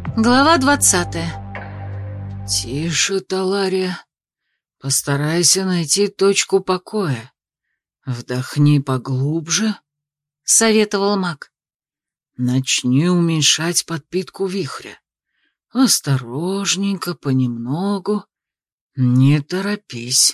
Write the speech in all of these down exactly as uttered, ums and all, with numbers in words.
Глава двадцатая. «Тише, Талария. Постарайся найти точку покоя. Вдохни поглубже», — советовал маг. «Начни уменьшать подпитку вихря. Осторожненько, понемногу. Не торопись».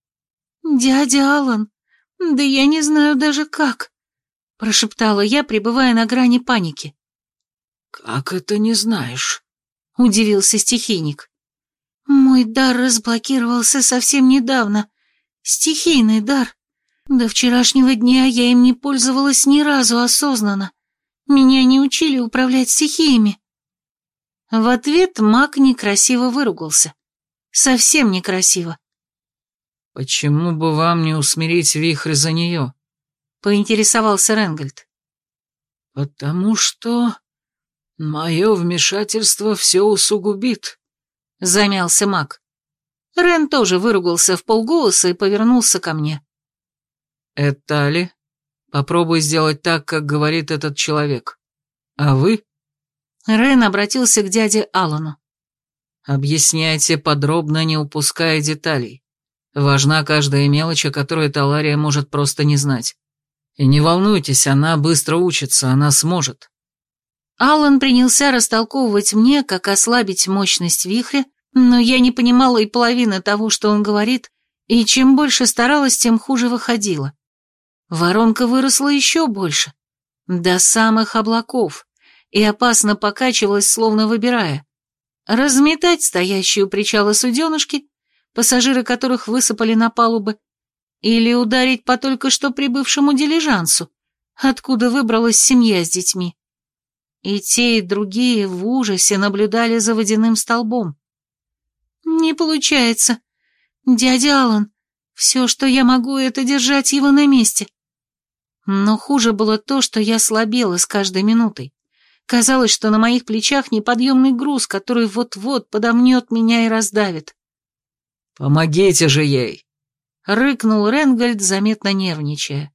«Дядя Алан, да я не знаю даже как», — прошептала я, пребывая на грани паники. «Как это не знаешь?» — удивился стихийник. «Мой дар разблокировался совсем недавно. Стихийный дар. До вчерашнего дня я им не пользовалась ни разу осознанно. Меня не учили управлять стихиями». В ответ маг некрасиво выругался. Совсем некрасиво. «Почему бы вам не усмирить вихрь за нее?» — поинтересовался Ренгольд. «Потому что мое вмешательство все усугубит», — замялся маг. Рен тоже выругался вполголоса и повернулся ко мне. «Этали, попробуй сделать так, как говорит этот человек. А вы?» Рен обратился к дяде Алану. «Объясняйте подробно, не упуская деталей. Важна каждая мелочь, о которой Талария может просто не знать. И не волнуйтесь, она быстро учится, она сможет». Алан принялся растолковывать мне, как ослабить мощность вихря, но я не понимала и половины того, что он говорит, и чем больше старалась, тем хуже выходила. Воронка выросла еще больше, до самых облаков, и опасно покачивалась, словно выбирая. Разметать стоящие у причала суденышки, пассажиры которых высыпали на палубы, или ударить по только что прибывшему дилижансу, откуда выбралась семья с детьми. И те, и другие в ужасе наблюдали за водяным столбом. «Не получается. Дядя Алан, все, что я могу, это держать его на месте». Но хуже было то, что я слабела с каждой минутой. Казалось, что на моих плечах неподъемный груз, который вот-вот подомнет меня и раздавит. «Помогите же ей!» — рыкнул Ренгольд, заметно нервничая.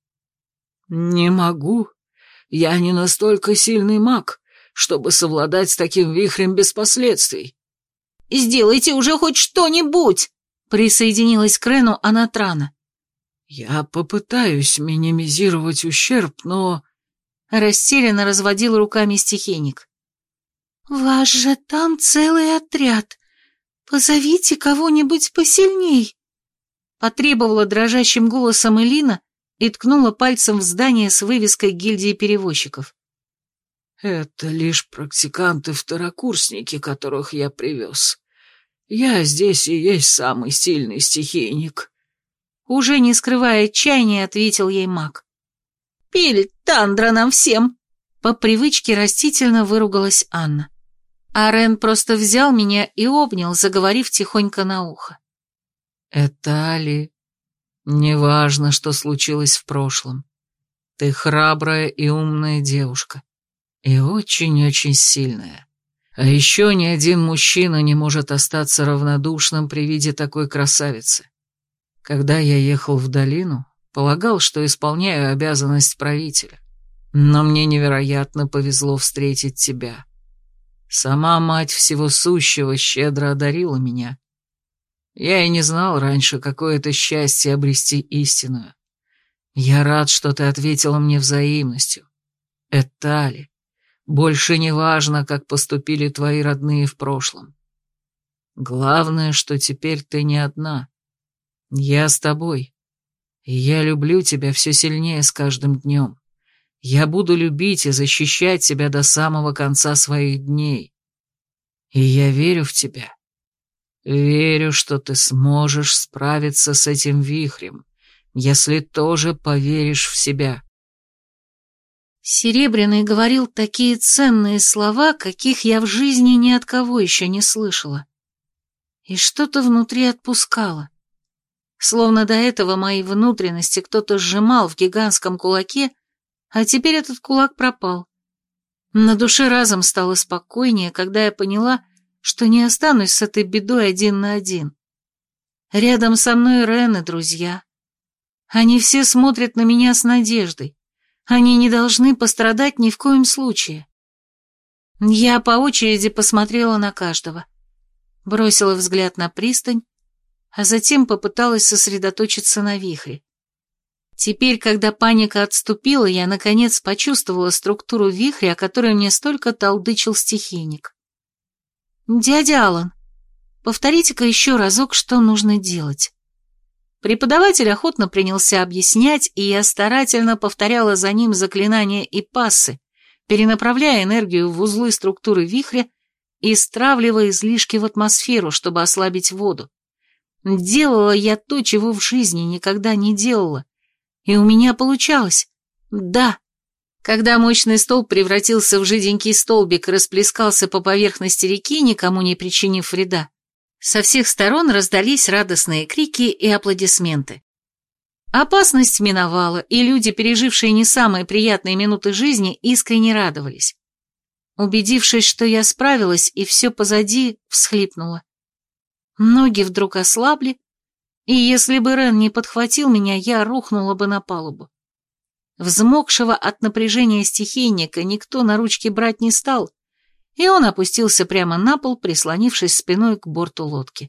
«Не могу. Я не настолько сильный маг, чтобы совладать с таким вихрем без последствий». «Сделайте уже хоть что-нибудь!» — присоединилась к Рену Анатрана. «Я попытаюсь минимизировать ущерб, но...» — растерянно разводил руками стихийник. «Ваш же там целый отряд. Позовите кого-нибудь посильней!» — потребовала дрожащим голосом Элина и ткнула пальцем в здание с вывеской гильдии перевозчиков. «Это лишь практиканты-второкурсники, которых я привез. Я здесь и есть самый сильный стихийник». Уже не скрывая отчаяния, ответил ей маг. «Пиль тандра нам всем!» По привычке растительно выругалась Анна. А Рен просто взял меня и обнял, заговорив тихонько на ухо. «Этали, неважно, что случилось в прошлом. Ты храбрая и умная девушка. И очень-очень сильная. А еще ни один мужчина не может остаться равнодушным при виде такой красавицы. Когда я ехал в долину, полагал, что исполняю обязанность правителя. Но мне невероятно повезло встретить тебя. Сама мать всего сущего щедро одарила меня. Я и не знал раньше, какое это счастье обрести истинную. Я рад, что ты ответила мне взаимностью. Этали, больше не важно, как поступили твои родные в прошлом. Главное, что теперь ты не одна. Я с тобой. И я люблю тебя все сильнее с каждым днем. Я буду любить и защищать тебя до самого конца своих дней. И я верю в тебя. Верю, что ты сможешь справиться с этим вихрем, если тоже поверишь в себя». Серебряный говорил такие ценные слова, каких я в жизни ни от кого еще не слышала. И что-то внутри отпускало. Словно до этого мои внутренности кто-то сжимал в гигантском кулаке, а теперь этот кулак пропал. На душе разом стало спокойнее, когда я поняла, что не останусь с этой бедой один на один. Рядом со мной Рен и друзья. Они все смотрят на меня с надеждой. Они не должны пострадать ни в коем случае. Я по очереди посмотрела на каждого, бросила взгляд на пристань, а затем попыталась сосредоточиться на вихре. Теперь, когда паника отступила, я, наконец, почувствовала структуру вихря, о которой мне столько толдычил стихийник. «Дядя Алан, повторите-ка еще разок, что нужно делать». Преподаватель охотно принялся объяснять, и я старательно повторяла за ним заклинания и пассы, перенаправляя энергию в узлы структуры вихря и стравливая излишки в атмосферу, чтобы ослабить воду. Делала я то, чего в жизни никогда не делала, и у меня получалось. Да. Когда мощный столб превратился в жиденький столбик и расплескался по поверхности реки, никому не причинив вреда, со всех сторон раздались радостные крики и аплодисменты. Опасность миновала, и люди, пережившие не самые приятные минуты жизни, искренне радовались. Убедившись, что я справилась и все позади, всхлипнула. Ноги вдруг ослабли, и если бы Рен не подхватил меня, я рухнула бы на палубу. Взмокшего от напряжения стихийника никто на ручки брать не стал, и он опустился прямо на пол, прислонившись спиной к борту лодки.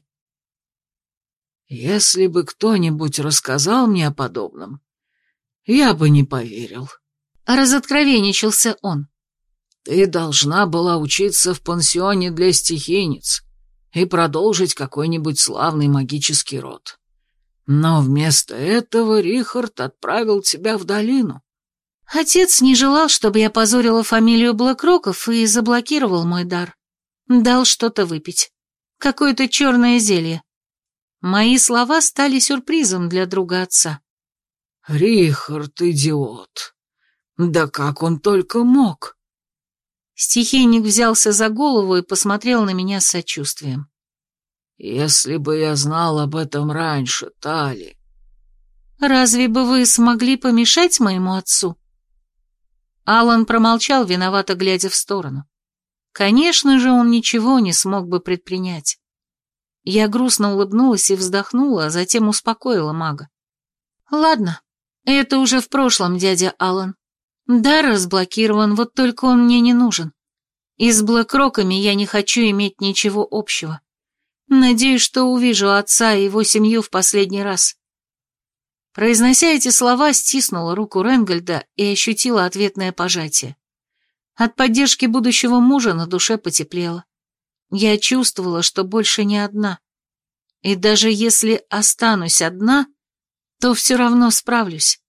«Если бы кто-нибудь рассказал мне о подобном, я бы не поверил», — разоткровенничался он. «Ты должна была учиться в пансионе для стихийниц и продолжить какой-нибудь славный магический род. Но вместо этого Рихард отправил тебя в долину». Отец не желал, чтобы я позорила фамилию Блэкроков, и заблокировал мой дар. Дал что-то выпить. Какое-то черное зелье. Мои слова стали сюрпризом для друга отца. «Рихард, идиот! Да как он только мог!» Стихийник взялся за голову и посмотрел на меня с сочувствием. «Если бы я знал об этом раньше, Тали...» «Разве бы вы смогли помешать моему отцу?» Алан промолчал, виновато глядя в сторону. Конечно же, он ничего не смог бы предпринять. Я грустно улыбнулась и вздохнула, а затем успокоила мага. «Ладно, это уже в прошлом, дядя Алан. Дар разблокирован, вот только он мне не нужен. И с Блэкроками я не хочу иметь ничего общего. Надеюсь, что увижу отца и его семью в последний раз». Произнося эти слова, стиснула руку Ренгольда и ощутила ответное пожатие. От поддержки будущего мужа на душе потеплело. Я чувствовала, что больше не одна. И даже если останусь одна, то все равно справлюсь.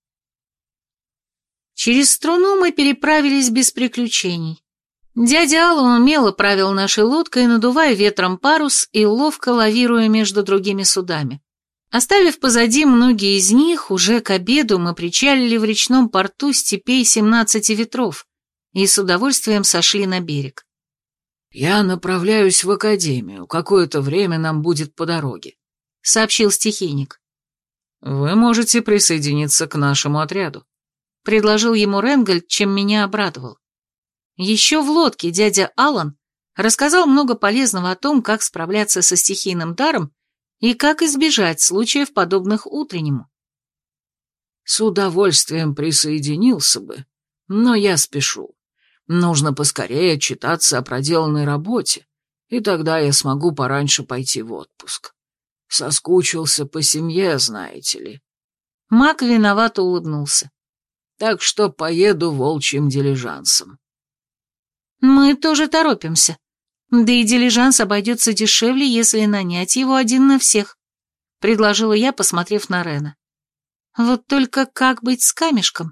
Через струну мы переправились без приключений. Дядя Аллан умело правил нашей лодкой, надувая ветром парус и ловко лавируя между другими судами. Оставив позади многие из них, уже к обеду мы причалили в речном порту степей семнадцати ветров и с удовольствием сошли на берег. «Я направляюсь в академию, какое-то время нам будет по дороге», — сообщил стихийник. «Вы можете присоединиться к нашему отряду», — предложил ему Ренгольд, чем меня обрадовал. Еще в лодке дядя Аллан рассказал много полезного о том, как справляться со стихийным даром и как избежать случаев, подобных утреннему. «С удовольствием присоединился бы, но я спешу. Нужно поскорее отчитаться о проделанной работе, и тогда я смогу пораньше пойти в отпуск. Соскучился по семье, знаете ли». Маг виновато улыбнулся. «Так что поеду волчьим дилижансом». «Мы тоже торопимся. Да и дилижанс обойдется дешевле, если нанять его один на всех», — предложила я, посмотрев на Рена. «Вот только как быть с камешком?»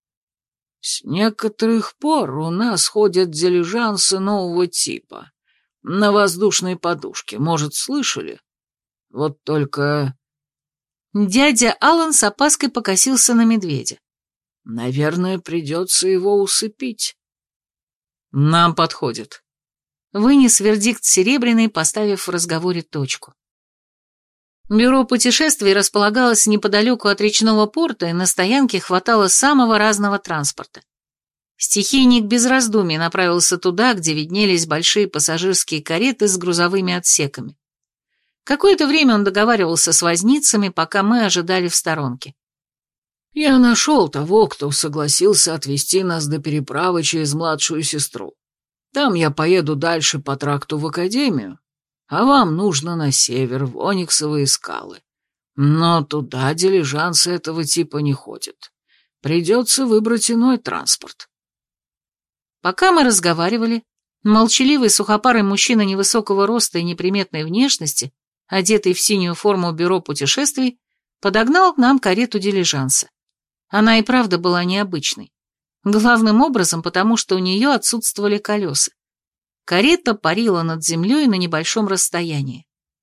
«С некоторых пор у нас ходят дилижансы нового типа. На воздушной подушке, может, слышали? Вот только...» Дядя Аллан с опаской покосился на медведя. «Наверное, придется его усыпить». «Нам подходит», — вынес вердикт Серебряный, поставив в разговоре точку. Бюро путешествий располагалось неподалеку от речного порта, и на стоянке хватало самого разного транспорта. Стихийник без раздумий направился туда, где виднелись большие пассажирские кареты с грузовыми отсеками. Какое-то время он договаривался с возницами, пока мы ожидали в сторонке. «Я нашел того, кто согласился отвезти нас до переправы через младшую сестру. Там я поеду дальше по тракту в академию, а вам нужно на север, в Ониксовые скалы. Но туда дилижансы этого типа не ходят. Придется выбрать иной транспорт». Пока мы разговаривали, молчаливый сухопарый мужчина невысокого роста и неприметной внешности, одетый в синюю форму бюро путешествий, подогнал к нам карету дилижанса. Она и правда была необычной. Главным образом, потому что у нее отсутствовали колеса. Карета парила над землей на небольшом расстоянии.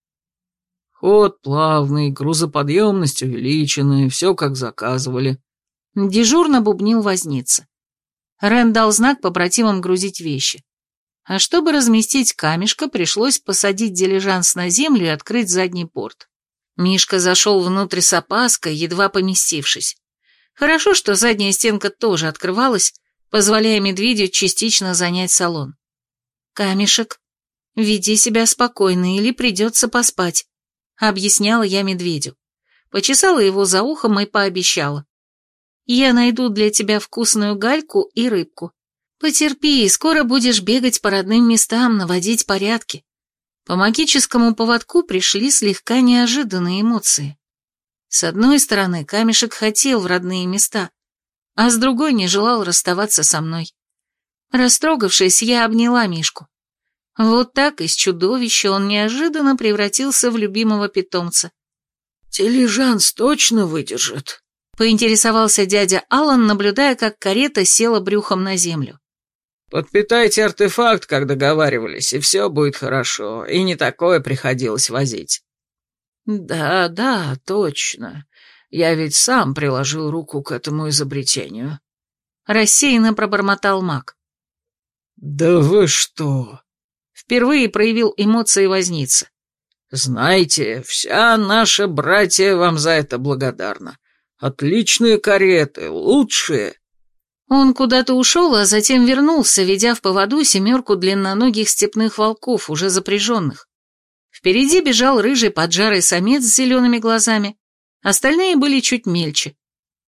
«Ход плавный, грузоподъемность увеличенная, все как заказывали», — дежурно бубнил возница. Рен дал знак побратимам грузить вещи. А чтобы разместить камешка, пришлось посадить дилижанс на землю и открыть задний борт. Мишка зашел внутрь с опаской, едва поместившись. Хорошо, что задняя стенка тоже открывалась, позволяя медведю частично занять салон. «Камешек, веди себя спокойно, или придется поспать», — объясняла я медведю. Почесала его за ухом и пообещала. «Я найду для тебя вкусную гальку и рыбку. Потерпи, скоро будешь бегать по родным местам, наводить порядки». По магическому поводку пришли слегка неожиданные эмоции. С одной стороны, камешек хотел в родные места, а с другой не желал расставаться со мной. Растрогавшись, я обняла Мишку. Вот так из чудовища он неожиданно превратился в любимого питомца. «Дилижанс точно выдержит?» — поинтересовался дядя Аллан, наблюдая, как карета села брюхом на землю. «Подпитайте артефакт, как договаривались, и все будет хорошо, и не такое приходилось возить». «Да, да, точно. Я ведь сам приложил руку к этому изобретению», — рассеянно пробормотал маг. «Да вы что?» — впервые проявил эмоции возница. «Знаете, вся наша братья вам за это благодарна. Отличные кареты, лучшие». Он куда-то ушел, а затем вернулся, ведя в поводу семерку длинноногих степных волков, уже запряженных. Впереди бежал рыжий поджарый самец с зелеными глазами, остальные были чуть мельче.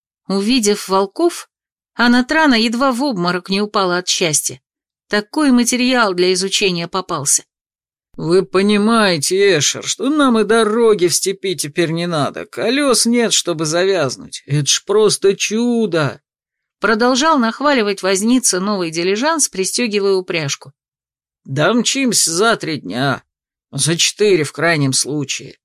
Увидев волков, Анатрана едва в обморок не упала от счастья. Такой материал для изучения попался. «Вы понимаете, Эшер, что нам и дороги в степи теперь не надо, колес нет, чтобы завязнуть. Это ж просто чудо!» Продолжал нахваливать возница новый дилижанс, пристегивая упряжку. «Да мчимся за три дня, за четыре в крайнем случае».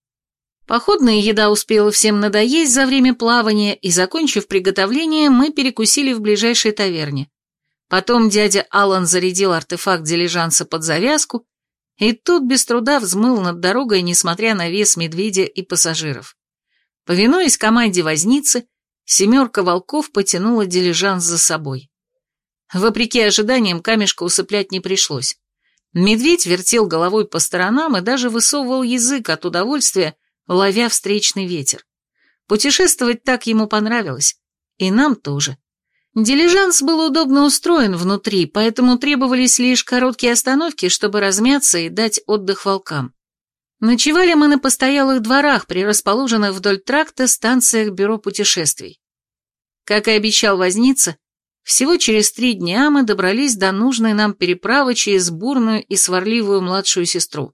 Походная еда успела всем надоесть за время плавания, и, закончив приготовление, мы перекусили в ближайшей таверне. Потом дядя Аллан зарядил артефакт дилижанса под завязку, и тут без труда взмыл над дорогой, несмотря на вес медведя и пассажиров. Повинуясь команде возницы, семерка волков потянула дилижанс за собой. Вопреки ожиданиям, камешка усыплять не пришлось. Медведь вертел головой по сторонам и даже высовывал язык от удовольствия, ловя встречный ветер. Путешествовать так ему понравилось. И нам тоже. Дилижанс был удобно устроен внутри, поэтому требовались лишь короткие остановки, чтобы размяться и дать отдых волкам. Ночевали мы на постоялых дворах, при расположенных вдоль тракта станциях бюро путешествий. Как и обещал возница, всего через три дня мы добрались до нужной нам переправы через бурную и сварливую младшую сестру.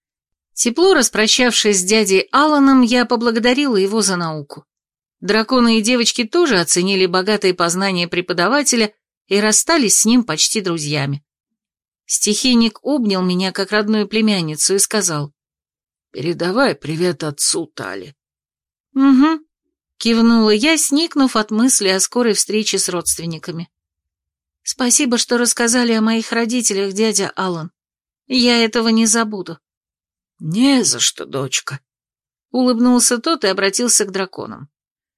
Тепло распрощавшись с дядей Алланом, я поблагодарила его за науку. Драконы и девочки тоже оценили богатые познания преподавателя и расстались с ним почти друзьями. Стихийник обнял меня как родную племянницу и сказал: «Передавай привет отцу Тали». «Угу», — кивнула я, сникнув от мысли о скорой встрече с родственниками. «Спасибо, что рассказали о моих родителях, дядя Аллан. Я этого не забуду». «Не за что, дочка», — улыбнулся тот и обратился к драконам.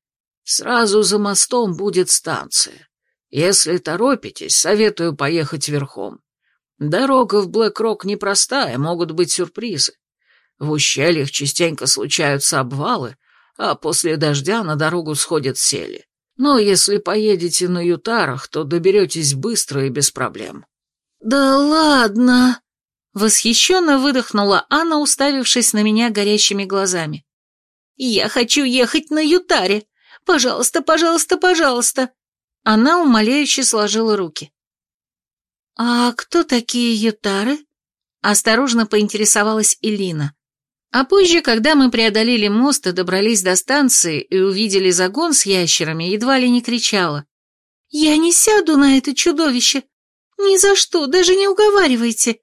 «Сразу за мостом будет станция. Если торопитесь, советую поехать верхом. Дорога в Блэк-Рок непростая, могут быть сюрпризы. В ущельях частенько случаются обвалы, а после дождя на дорогу сходят сели. Но если поедете на ютарах, то доберетесь быстро и без проблем». «Да ладно!» — восхищенно выдохнула Анна, уставившись на меня горящими глазами. «Я хочу ехать на ютаре! Пожалуйста, пожалуйста, пожалуйста!» Она умоляюще сложила руки. «А кто такие ютары?» – осторожно поинтересовалась Элина. А позже, когда мы преодолели мост и добрались до станции и увидели загон с ящерами, едва ли не кричала: «Я не сяду на это чудовище! Ни за что, даже не уговаривайте!»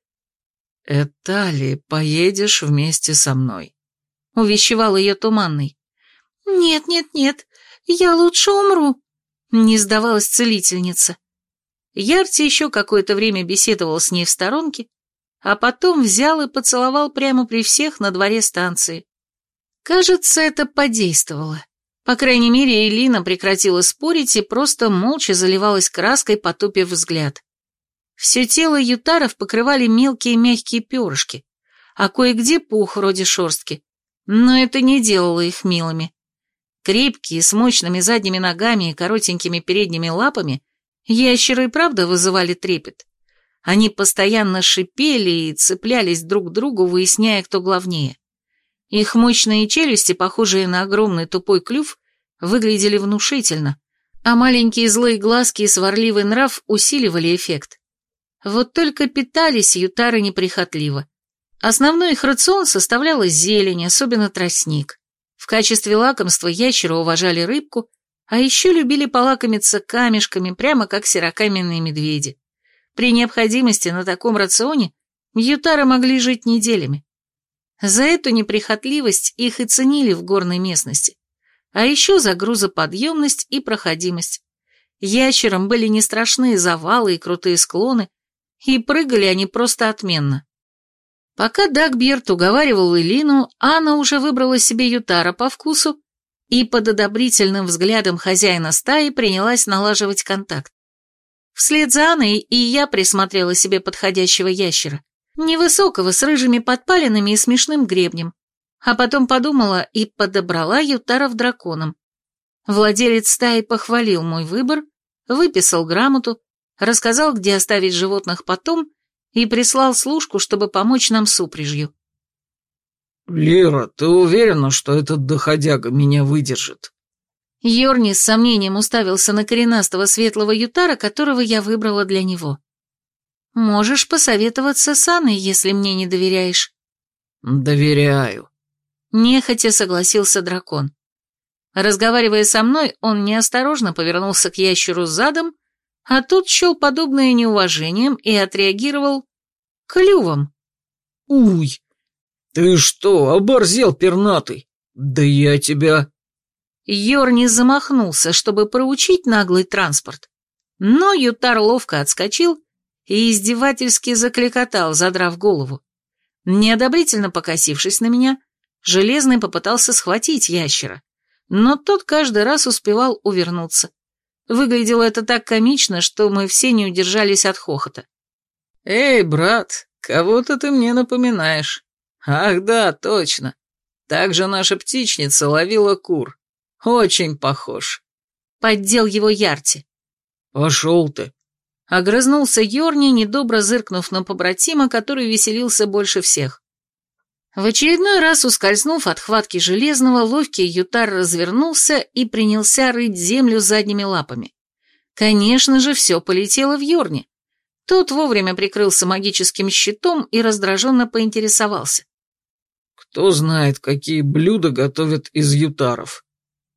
«Этали, поедешь вместе со мной», — увещевал ее Туманный. «Нет, нет, нет, я лучше умру», — не сдавалась целительница. Ярти еще какое-то время беседовал с ней в сторонке, а потом взял и поцеловал прямо при всех на дворе станции. Кажется, это подействовало. По крайней мере, Элина прекратила спорить и просто молча заливалась краской, потупив взгляд. Все тело ютаров покрывали мелкие мягкие перышки, а кое-где пух вроде шерстки, но это не делало их милыми. Крепкие, с мощными задними ногами и коротенькими передними лапами, ящеры и правда вызывали трепет. Они постоянно шипели и цеплялись друг к другу, выясняя, кто главнее. Их мощные челюсти, похожие на огромный тупой клюв, выглядели внушительно, а маленькие злые глазки и сварливый нрав усиливали эффект. Вот только питались ютары неприхотливо. Основной их рацион составляла зелень, особенно тростник. В качестве лакомства ящеры уважали рыбку, а еще любили полакомиться камешками, прямо как серокаменные медведи. При необходимости на таком рационе ютары могли жить неделями. За эту неприхотливость их и ценили в горной местности, а еще за грузоподъемность и проходимость. Ящерам были не страшны завалы и крутые склоны, и прыгали они просто отменно. Пока Дагберт уговаривал Элину, Анна уже выбрала себе ютара по вкусу и под одобрительным взглядом хозяина стаи принялась налаживать контакт. Вслед за Анной и я присмотрела себе подходящего ящера, невысокого, с рыжими подпалинами и смешным гребнем, а потом подумала и подобрала ютаров драконом. Владелец стаи похвалил мой выбор, выписал грамоту, рассказал, где оставить животных потом, и прислал служку, чтобы помочь нам с упряжью. «Лира, ты уверена, что этот доходяга меня выдержит?» Йорни с сомнением уставился на коренастого светлого ютара, которого я выбрала для него. «Можешь посоветоваться с Анной, если мне не доверяешь». «Доверяю», — нехотя согласился дракон. Разговаривая со мной, он неосторожно повернулся к ящеру задом, а тот счел подобное неуважением и отреагировал клювом. «Уй, ты что, оборзел, пернатый? Да я тебя...» Йорни замахнулся, чтобы проучить наглый транспорт, но ютар ловко отскочил и издевательски закликотал, задрав голову. Неодобрительно покосившись на меня, Железный попытался схватить ящера, но тот каждый раз успевал увернуться. Выглядело это так комично, что мы все не удержались от хохота. «Эй, брат, кого-то ты мне напоминаешь. Ах да, точно. Так же наша птичница ловила кур. Очень похож». Поддел его Ярти. «Пошел ты». Огрызнулся Йорни, недобро зыркнув на побратима, который веселился больше всех. В очередной раз, ускользнув от хватки Железного, ловкий ютар развернулся и принялся рыть землю задними лапами. Конечно же, все полетело в Йорни. Тот вовремя прикрылся магическим щитом и раздраженно поинтересовался. «Кто знает, какие блюда готовят из ютаров?»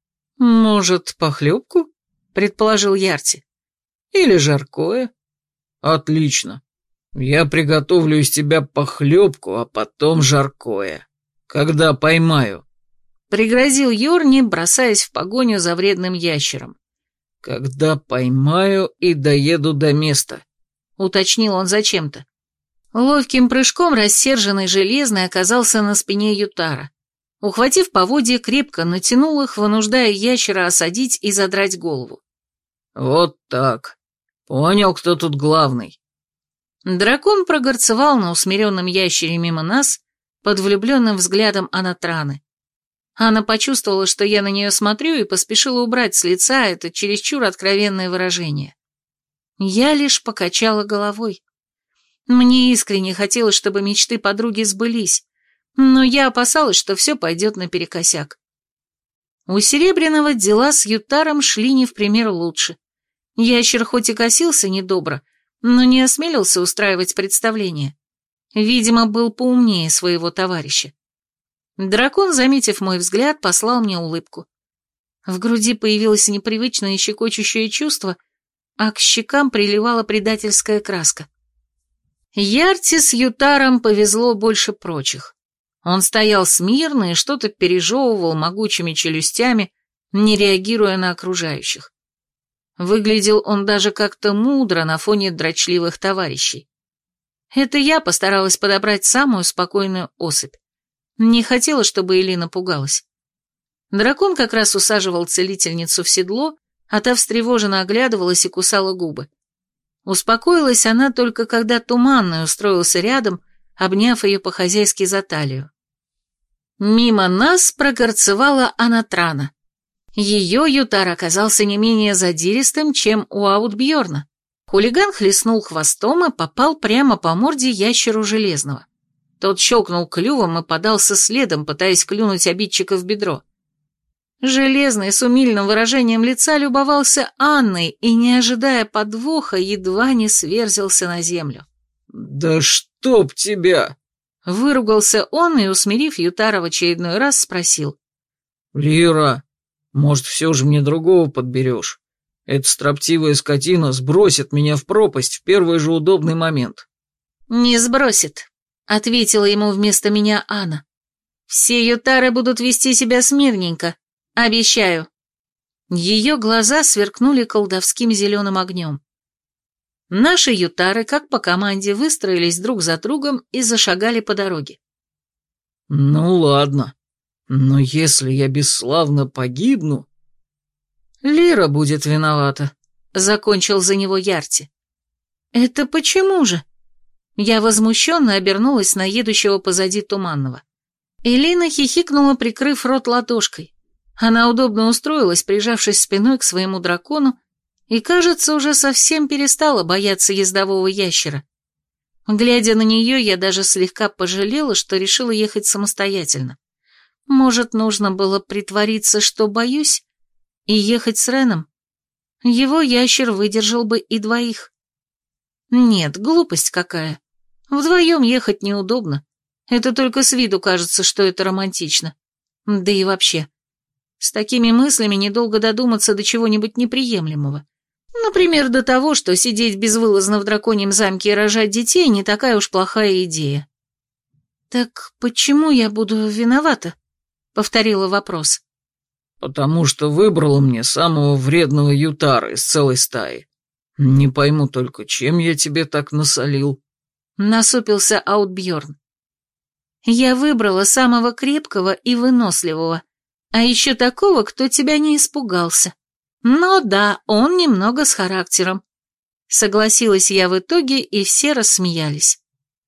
«Может, похлебку?» — предположил Ярти. «Или жаркое?» «Отлично. Я приготовлю из тебя похлебку, а потом жаркое. Когда поймаю». Пригрозил Йорни, бросаясь в погоню за вредным ящером. «Когда поймаю и доеду до места», — уточнил он зачем-то. Ловким прыжком рассерженный Железный оказался на спине ютара. Ухватив поводья, крепко натянул их, вынуждая ящера осадить и задрать голову. «Вот так. Понял, кто тут главный». Дракон прогорцевал на усмиренном ящере мимо нас под влюбленным взглядом Анатраны. Анна почувствовала, что я на нее смотрю, и поспешила убрать с лица это чересчур откровенное выражение. Я лишь покачала головой. Мне искренне хотелось, чтобы мечты подруги сбылись, но я опасалась, что все пойдет наперекосяк. У Серебряного дела с ютаром шли не в пример лучше. Ящер хоть и косился недобро, но не осмелился устраивать представление. Видимо, был поумнее своего товарища. Дракон, заметив мой взгляд, послал мне улыбку. В груди появилось непривычное щекочущее чувство, а к щекам приливала предательская краска. Ярти с Ютаром повезло больше прочих. Он стоял смирно и что-то пережевывал могучими челюстями, не реагируя на окружающих. Выглядел он даже как-то мудро на фоне дрочливых товарищей. Это я постаралась подобрать самую спокойную особь. Не хотела, чтобы Элина пугалась. Дракон как раз усаживал целительницу в седло, а та встревоженно оглядывалась и кусала губы. Успокоилась она только когда Туманный устроился рядом, обняв ее по-хозяйски за талию. Мимо нас прогорцевала Анатрана. Ее Ютар оказался не менее задиристым, чем у Аутбьорна. Хулиган хлестнул хвостом и попал прямо по морде ящеру Железного. Тот щелкнул клювом и подался следом, пытаясь клюнуть обидчика в бедро. Железный с умильным выражением лица любовался Анной и, не ожидая подвоха, едва не сверзился на землю. «Да чтоб тебя!» Выругался он и, усмирив Ютара в очередной раз, спросил. «Лира, может, все же мне другого подберешь? Эта строптивая скотина сбросит меня в пропасть в первый же удобный момент». «Не сбросит», — ответила ему вместо меня Анна. «Все Ютары будут вести себя смирненько. Обещаю». Ее глаза сверкнули колдовским зеленым огнем. Наши Ютары, как по команде, выстроились друг за другом и зашагали по дороге. «Ну ладно, но если я бесславно погибну...» «Лира будет виновата», — закончил за него Ярти. «Это почему же?» Я возмущенно обернулась на едущего позади Туманного. Элина хихикнула, прикрыв рот ладошкой. Она удобно устроилась, прижавшись спиной к своему дракону, и, кажется, уже совсем перестала бояться ездового ящера. Глядя на нее, я даже слегка пожалела, что решила ехать самостоятельно. Может, нужно было притвориться, что боюсь, и ехать с Реном? Его ящер выдержал бы и двоих. Нет, глупость какая. Вдвоем ехать неудобно. Это только с виду кажется, что это романтично. Да и вообще. С такими мыслями недолго додуматься до чего-нибудь неприемлемого. Например, до того, что сидеть безвылазно в драконьем замке и рожать детей не такая уж плохая идея. «Так почему я буду виновата?» — повторила вопрос. «Потому что выбрала мне самого вредного Ютара из целой стаи. Не пойму только, чем я тебе так насолил?» Насупился Аутбьорн. «Я выбрала самого крепкого и выносливого, а еще такого, кто тебя не испугался. Но да, он немного с характером». Согласилась я в итоге, и все рассмеялись.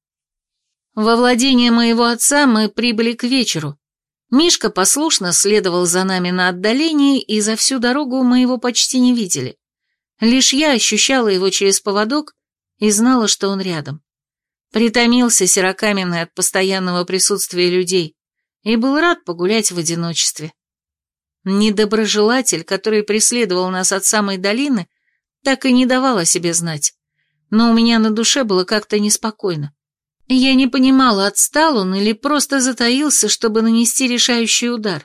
Во владение моего отца мы прибыли к вечеру. Мишка послушно следовал за нами на отдалении, и за всю дорогу мы его почти не видели. Лишь я ощущала его через поводок и знала, что он рядом. Притомился серокаменный от постоянного присутствия людей и был рад погулять в одиночестве. Недоброжелатель, который преследовал нас от самой долины, так и не давал о себе знать, но у меня на душе было как-то неспокойно. Я не понимала, отстал он или просто затаился, чтобы нанести решающий удар.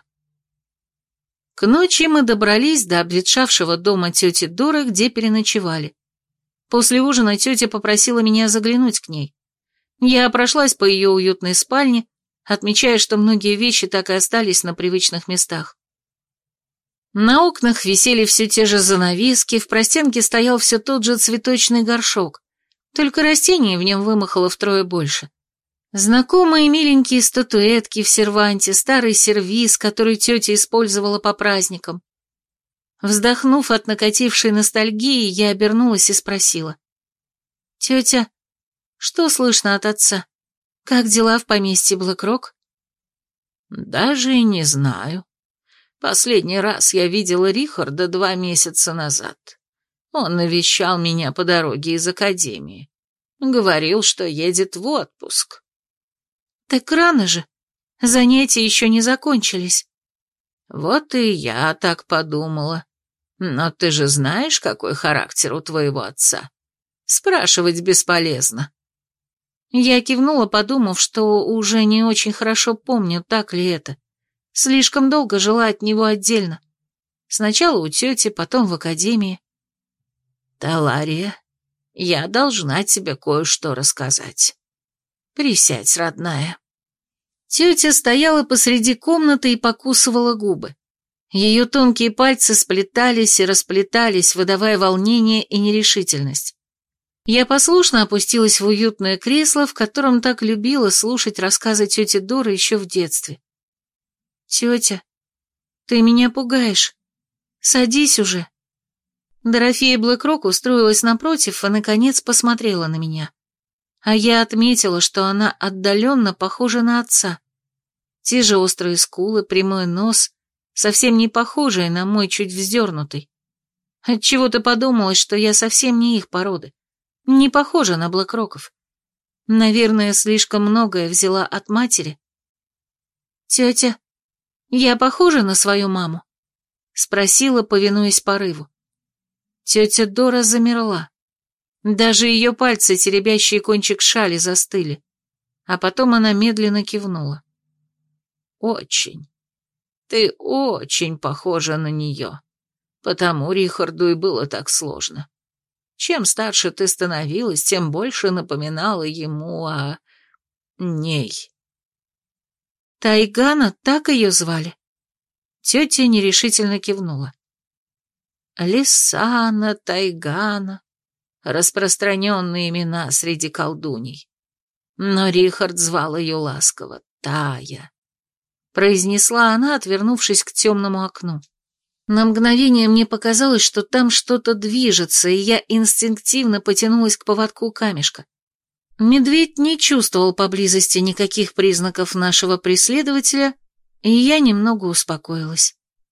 К ночи мы добрались до обветшавшего дома тети Доры, где переночевали. После ужина тетя попросила меня заглянуть к ней. Я прошлась по ее уютной спальне, отмечая, что многие вещи так и остались на привычных местах. На окнах висели все те же занавески, в простенке стоял все тот же цветочный горшок, только растений в нем вымахало втрое больше. Знакомые миленькие статуэтки в серванте, старый сервиз, который тетя использовала по праздникам. Вздохнув от накатившей ностальгии, я обернулась и спросила. «Тетя, что слышно от отца? Как дела в поместье Блэкрок?» «Даже и не знаю. Последний раз я видела Рихарда два месяца назад. Он навещал меня по дороге из академии. Говорил, что едет в отпуск». «Так рано же. Занятия еще не закончились». «Вот и я так подумала. Но ты же знаешь, какой характер у твоего отца. Спрашивать бесполезно». Я кивнула, подумав, что уже не очень хорошо помню, так ли это. Слишком долго жила от него отдельно. Сначала у тети, потом в академии. «Талария, я должна тебе кое-что рассказать. Присядь, родная». Тетя стояла посреди комнаты и покусывала губы. Ее тонкие пальцы сплетались и расплетались, выдавая волнение и нерешительность. Я послушно опустилась в уютное кресло, в котором так любила слушать рассказы тети Доры еще в детстве. «Тетя, ты меня пугаешь. Садись уже». Дорофея Блэкрок устроилась напротив и, наконец, посмотрела на меня. А я отметила, что она отдаленно похожа на отца. Те же острые скулы, прямой нос, совсем не похожие на мой чуть вздернутый. Отчего-то подумалось, что я совсем не их породы. Не похожа на Блэкроков. Наверное, слишком многое взяла от матери. «Тетя, я похожа на свою маму?» Спросила, повинуясь порыву. Тетя Дора замерла. Даже ее пальцы, теребящие кончик шали, застыли. А потом она медленно кивнула. «Очень. Ты очень похожа на нее. Потому Рихарду и было так сложно. Чем старше ты становилась, тем больше напоминала ему о... ней». «Тайгана, так ее звали?» Тетя нерешительно кивнула. Лисана, Тайгана, распространенные имена среди колдуней. Но Рихард звал ее ласково Тая, произнесла она, отвернувшись к темному окну. На мгновение мне показалось, что там что-то движется, и я инстинктивно потянулась к поводку камешка. Медведь не чувствовал поблизости никаких признаков нашего преследователя, и я немного успокоилась.